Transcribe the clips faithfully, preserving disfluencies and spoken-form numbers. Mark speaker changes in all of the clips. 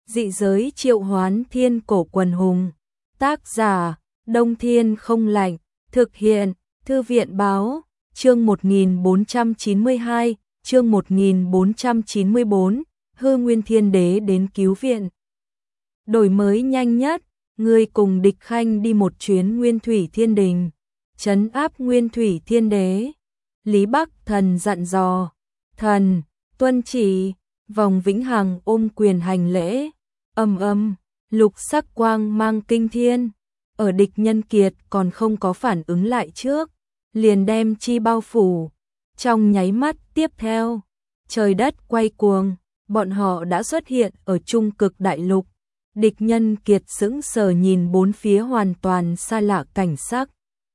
Speaker 1: Dị giới triệu hoán thiên cổ quần hùng. Tác giả, Đông Thiên không lạnh. Thực hiện, Thư viện báo. Chương một nghìn bốn trăm chín mươi hai, chương một nghìn bốn trăm chín mươi bốn, Hư Nguyên Thiên Đế đến cứu viện. Đổi mới nhanh nhất, ngươi cùng Địch Khanh đi một chuyến Nguyên Thủy Thiên Đình, trấn áp Nguyên Thủy Thiên Đế. Lý Bắc Thần dặn dò. Thần, tuân chỉ. Vòng Vĩnh Hằng ôm quyền hành lễ. Ầm ầm, lục sắc quang mang kinh thiên, ở địch nhân kiệt còn không có phản ứng lại trước, liền đem chi bao phủ. Trong nháy mắt tiếp theo, trời đất quay cuồng, bọn họ đã xuất hiện ở trung cực đại lục. Địch nhân kiệt sững sờ nhìn bốn phía hoàn toàn xa lạ cảnh sắc.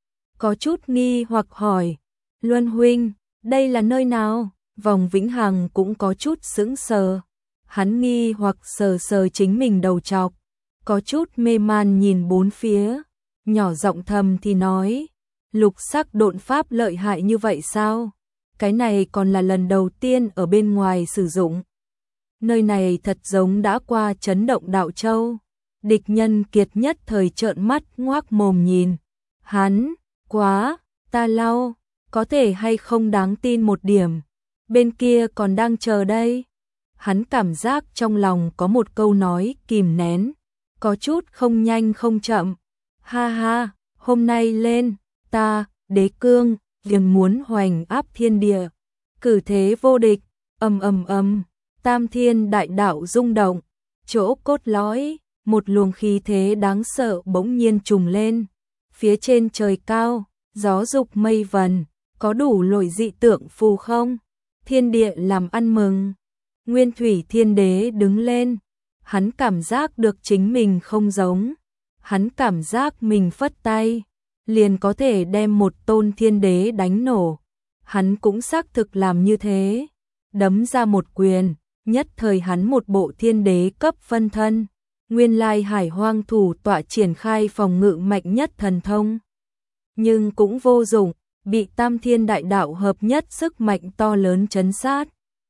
Speaker 1: Có chút nghi hoặc hỏi, Luân huynh, đây là nơi nào? Vòng Vĩnh Hằng cũng có chút sững sờ. Hắn nghi hoặc sờ sờ chính mình đầu trọc, có chút mê man nhìn bốn phía, nhỏ giọng thầm thì nói, lục sắc độn pháp lợi hại như vậy sao? Cái này còn là lần đầu tiên ở bên ngoài sử dụng. Nơi này thật giống đã qua chấn động đạo châu. Địch nhân kiệt nhất thời trợn mắt ngoác mồm nhìn. Hắn, quá, ta lau, có thể hay không đáng tin một điểm. Bên kia còn đang chờ đây. Hắn cảm giác trong lòng có một câu nói kìm nén, có chút không nhanh không chậm. Ha ha, hôm nay lên, ta, Đế Cương, liền muốn hoành áp thiên địa, cử thế vô địch. Ầm ầm ầm, tam thiên đại đạo rung động, chỗ cốt lõi, một luồng khí thế đáng sợ bỗng nhiên trùng lên. Phía trên trời cao, gió dục mây vần, có đủ loại dị tượng phù không? Thiên địa làm ăn mừng. Nguyên Thủy Thiên Đế đứng lên, hắn cảm giác được chính mình không giống, hắn cảm giác mình phất tay, liền có thể đem một tôn thiên đế đánh nổ. Hắn cũng xác thực làm như thế, đấm ra một quyền, nhất thời hắn một bộ thiên đế cấp phân thân. Nguyên lai Hải Hoang thủ tọa triển khai phòng ngự mạnh nhất thần thông, nhưng cũng vô dụng, bị tam thiên đại đạo hợp nhất sức mạnh to lớn trấn sát.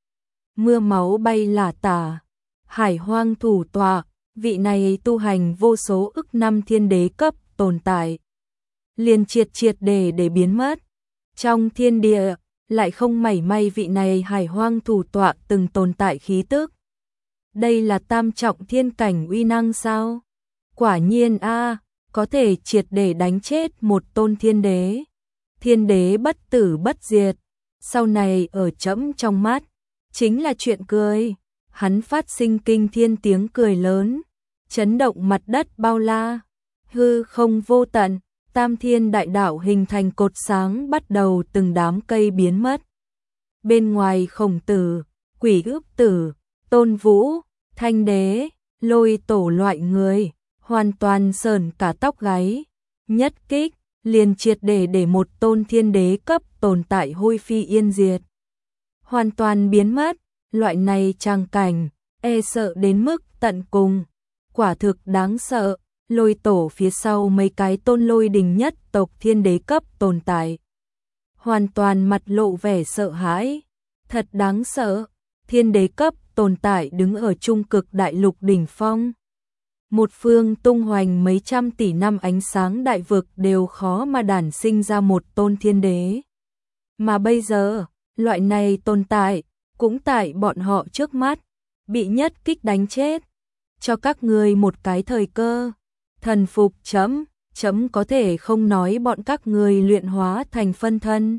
Speaker 1: Mưa máu bay lả tả. Hải Hoang thủ tọa, vị này tu hành vô số ức năm thiên đế cấp tồn tại, liền triệt triệt để để biến mất. Trong thiên địa, lại không mảy may vị này Hải Hoang thủ tọa từng tồn tại khí tức. Đây là tam trọng thiên cảnh uy năng sao? Quả nhiên a, có thể triệt để đánh chết một tôn thiên đế. Thiên đế bất tử bất diệt, sau này ở trẫm trong mắt chính là chuyện cười. Hắn phát sinh kinh thiên tiếng cười lớn, chấn động mặt đất bao la, hư không vô tận, tam thiên đại đạo hình thành cột sáng bắt đầu từng đám cây biến mất. Bên ngoài Khổng Tử, Quỷ Ước Tử, Tôn Vũ, Thanh Đế, Lôi Tổ loại người, hoàn toàn sởn cả tóc gáy, nhất kích, liền triệt để để một tôn thiên đế cấp tồn tại hôi phi yên diệt. Hoàn toàn biến mất. Loại này trang cảnh, e sợ đến mức tận cùng, quả thực đáng sợ. Lôi Tổ phía sau mấy cái tôn lôi đình nhất tộc thiên đế cấp tồn tại, hoàn toàn mặt lộ vẻ sợ hãi, thật đáng sợ. Thiên đế cấp tồn tại đứng ở trung cực đại lục đỉnh phong, một phương tung hoành mấy trăm tỷ năm ánh sáng đại vực đều khó mà đản sinh ra một tôn thiên đế. Mà bây giờ, loại này tồn tại cũng tại bọn họ trước mắt, bị nhất kích đánh chết. Cho các ngươi một cái thời cơ, thần phục chấm, chấm có thể không nói bọn các ngươi luyện hóa thành phân thân.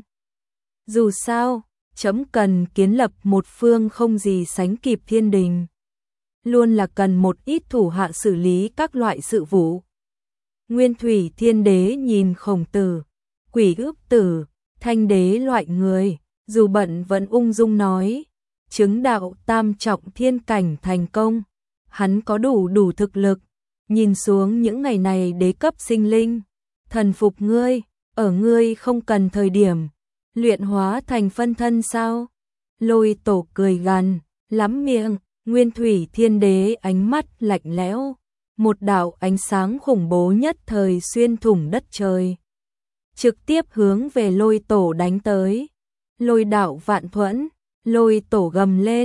Speaker 1: Dù sao, chấm cần kiến lập một phương không gì sánh kịp thiên đình, luôn là cần một ít thủ hạ xử lý các loại sự vụ. Nguyên Thủy Thiên Đế nhìn Khổng Tử, Quỷ Ước Tử, Thanh Đế loại người, dù bận vẫn ung dung nói, chứng đạo tam trọng thiên cảnh thành công, hắn có đủ đủ thực lực, nhìn xuống những ngày này đế cấp sinh linh, thần phục ngươi, ở ngươi không cần thời điểm, luyện hóa thành phân thân sao? Lôi Tổ cười gằn, lắm miệng. Nguyên Thủy Thiên Đế ánh mắt lạnh lẽo, một đạo ánh sáng khủng bố nhất thời xuyên thủng đất trời, trực tiếp hướng về Lôi Tổ đánh tới. Lôi đạo vạn thuẫn, Lôi Tổ gầm lên,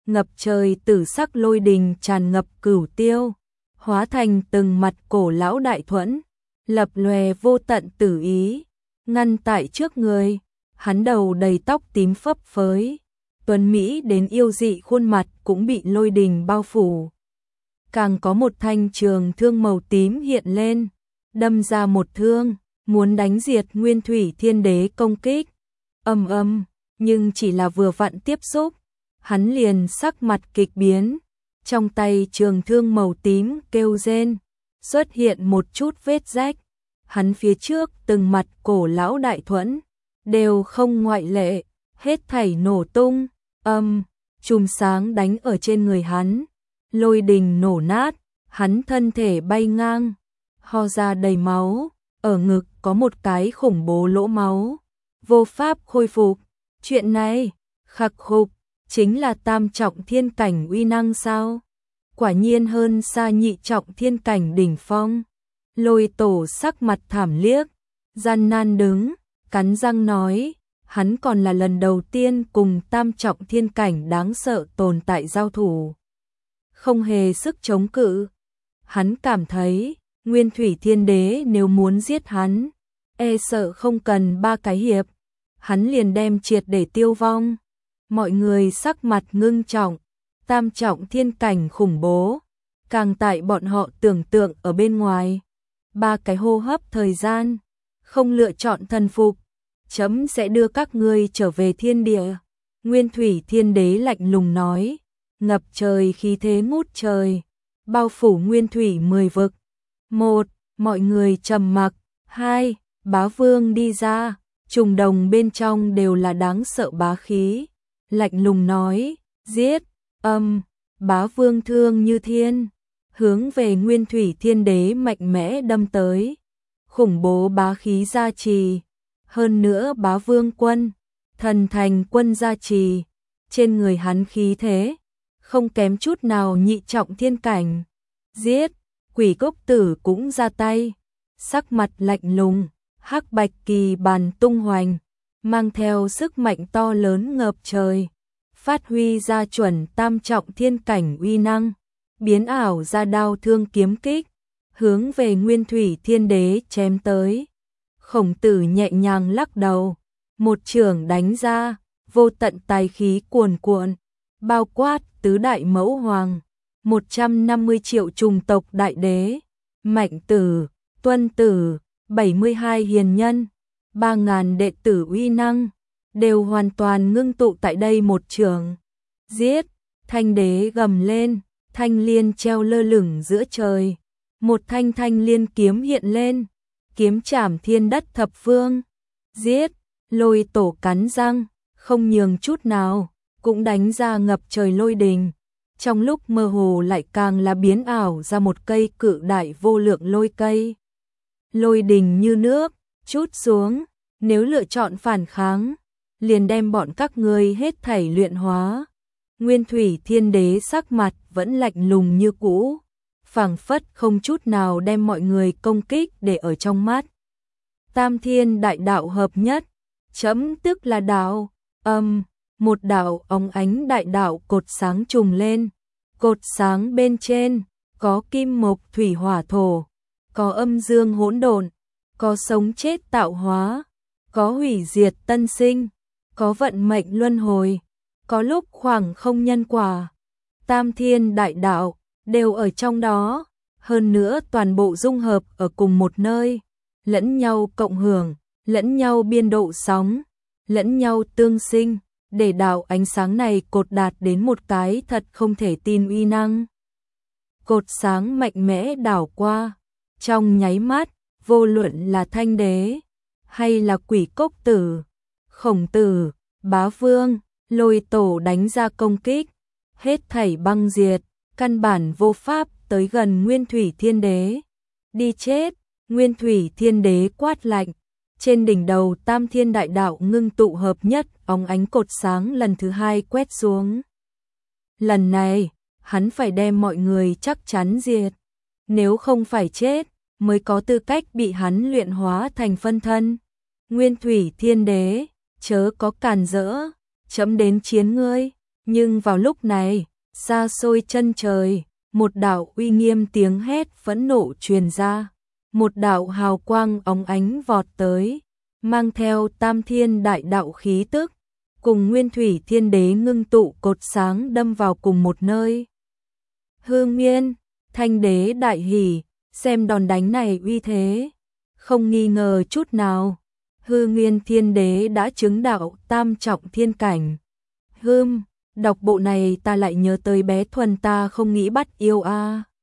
Speaker 1: ngập trời tử sắc lôi đình tràn ngập cửu tiêu, hóa thành từng mặt cổ lão đại thuẫn, lập lòe vô tận tử ý, ngăn tại trước người. Hắn đầu đầy tóc tím phấp phới, tuấn mỹ đến yêu dị khuôn mặt cũng bị lôi đình bao phủ. Càng có một thanh trường thương màu tím hiện lên, đâm ra một thương, muốn đánh diệt Nguyên Thủy Thiên Đế công kích. Ầm ầm, nhưng chỉ là vừa vặn tiếp xúc, hắn liền sắc mặt kịch biến, trong tay trường thương màu tím kêu rên, xuất hiện một chút vết rách. Hắn phía trước từng mặt cổ lão đại thuẫn đều không ngoại lệ, hết thảy nổ tung, âm, chùm sáng đánh ở trên người hắn, lôi đình nổ nát, hắn thân thể bay ngang, ho ra đầy máu, ở ngực có một cái khủng bố lỗ máu, vô pháp khôi phục. Chuyện này, khắc khục, chính là tam trọng thiên cảnh uy năng sao? Quả nhiên hơn xa nhị trọng thiên cảnh đỉnh phong. Lôi tổ sắc mặt thảm liếc, gian nan đứng, cắn răng nói, hắn còn là lần đầu tiên cùng tam trọng thiên cảnh đáng sợ tồn tại giao thủ. Không hề sức chống cự. Hắn cảm thấy, Nguyên Thủy Thiên Đế nếu muốn giết hắn, e sợ không cần ba cái hiệp, hắn liền đem triệt để tiêu vong. Mọi người sắc mặt ngưng trọng, tam trọng thiên cảnh khủng bố, càng tại bọn họ tưởng tượng ở bên ngoài. Ba cái hô hấp thời gian, không lựa chọn thần phục, chấm sẽ đưa các ngươi trở về thiên địa. Nguyên Thủy Thiên Đế lạnh lùng nói, ngập trời khí thế ngút trời, bao phủ Nguyên Thủy mười vực. Một, mọi người trầm mặc. Hai, bá vương đi ra, trùng đồng bên trong đều là đáng sợ bá khí. Lạnh lùng nói, giết, âm, bá vương thương như thiên, hướng về Nguyên Thủy Thiên Đế mạnh mẽ đâm tới. Khủng bố bá khí gia trì, hơn nữa bá vương quân, thần thành quân gia trì, trên người hắn khí thế, không kém chút nào nhị trọng thiên cảnh. Giết, quỷ cốc tử cũng ra tay, sắc mặt lạnh lùng, hắc bạch kỳ bàn tung hoành, mang theo sức mạnh to lớn ngập trời, phát huy ra chuẩn tam trọng thiên cảnh uy năng, biến ảo ra đao thương kiếm kích, hướng về Nguyên Thủy Thiên Đế chém tới. Khổng Tử nhẹ nhàng lắc đầu, một chưởng đánh ra, vô tận tài khí cuồn cuộn, bao quát tứ đại mẫu hoàng, một trăm năm mươi triệu trùng tộc đại đế, Mạnh Tử, Tuân Tử, bảy mươi hai hiền nhân, ba ngàn đệ tử uy năng, đều hoàn toàn ngưng tụ tại đây một chưởng. Giết, thanh đế gầm lên, thanh liên treo lơ lửng giữa trời, một thanh thanh liên kiếm hiện lên, kiếm chảm thiên đất thập phương. Giết, lôi tổ cắn răng, không nhường chút nào, cũng đánh ra ngập trời lôi đình. Trong lúc mơ hồ lại càng là biến ảo ra một cây cự đại vô lượng lôi cây. Lôi đình như nước, chút xuống, nếu lựa chọn phản kháng, liền đem bọn các ngươi hết thảy luyện hóa. Nguyên Thủy Thiên Đế sắc mặt vẫn lạnh lùng như cũ, phảng phất không chút nào đem mọi người công kích để ở trong mắt. Tam thiên đại đạo hợp nhất, chấm tức là đạo, âm, một đạo óng ánh đại đạo cột sáng trùng lên, cột sáng bên trên có kim mộc thủy hỏa thổ, có âm dương hỗn độn, có sống chết tạo hóa, có hủy diệt tân sinh, có vận mệnh luân hồi, có lúc khoảng không nhân quả. Tam thiên đại đạo đều ở trong đó, hơn nữa toàn bộ dung hợp ở cùng một nơi, lẫn nhau cộng hưởng, lẫn nhau biên độ sóng, lẫn nhau tương sinh, để đạo ánh sáng này cột đạt đến một cái thật không thể tin uy năng. Cột sáng mạnh mẽ đảo qua, trong nháy mắt, vô luận là thanh đế, hay là quỷ cốc tử, khổng tử, bá vương, lôi tổ đánh ra công kích, hết thảy băng diệt, căn bản vô pháp tới gần Nguyên Thủy Thiên Đế. Đi chết, Nguyên Thủy Thiên Đế quát lạnh, trên đỉnh đầu tam thiên đại đạo ngưng tụ hợp nhất, óng ánh cột sáng lần thứ hai quét xuống. Lần này, hắn phải đem mọi người chắc chắn diệt, nếu không phải chết, mới có tư cách bị hắn luyện hóa thành phân thân. Nguyên Thủy Thiên Đế, chớ có càn rỡ, chấm đến chiến ngươi. Nhưng vào lúc này, xa xôi chân trời, một đạo uy nghiêm tiếng hét phẫn nộ truyền ra, một đạo hào quang óng ánh vọt tới, mang theo tam thiên đại đạo khí tức, cùng nguyên thủy thiên đế ngưng tụ cột sáng đâm vào cùng một nơi. Hư Nguyên, Thanh đế đại hỉ, xem đòn đánh này uy thế, không nghi ngờ chút nào, Hư Nguyên thiên đế đã chứng đạo tam trọng thiên cảnh. Hừm, đọc bộ này ta lại nhớ tới bé Thuần ta không nghĩ bắt yêu a.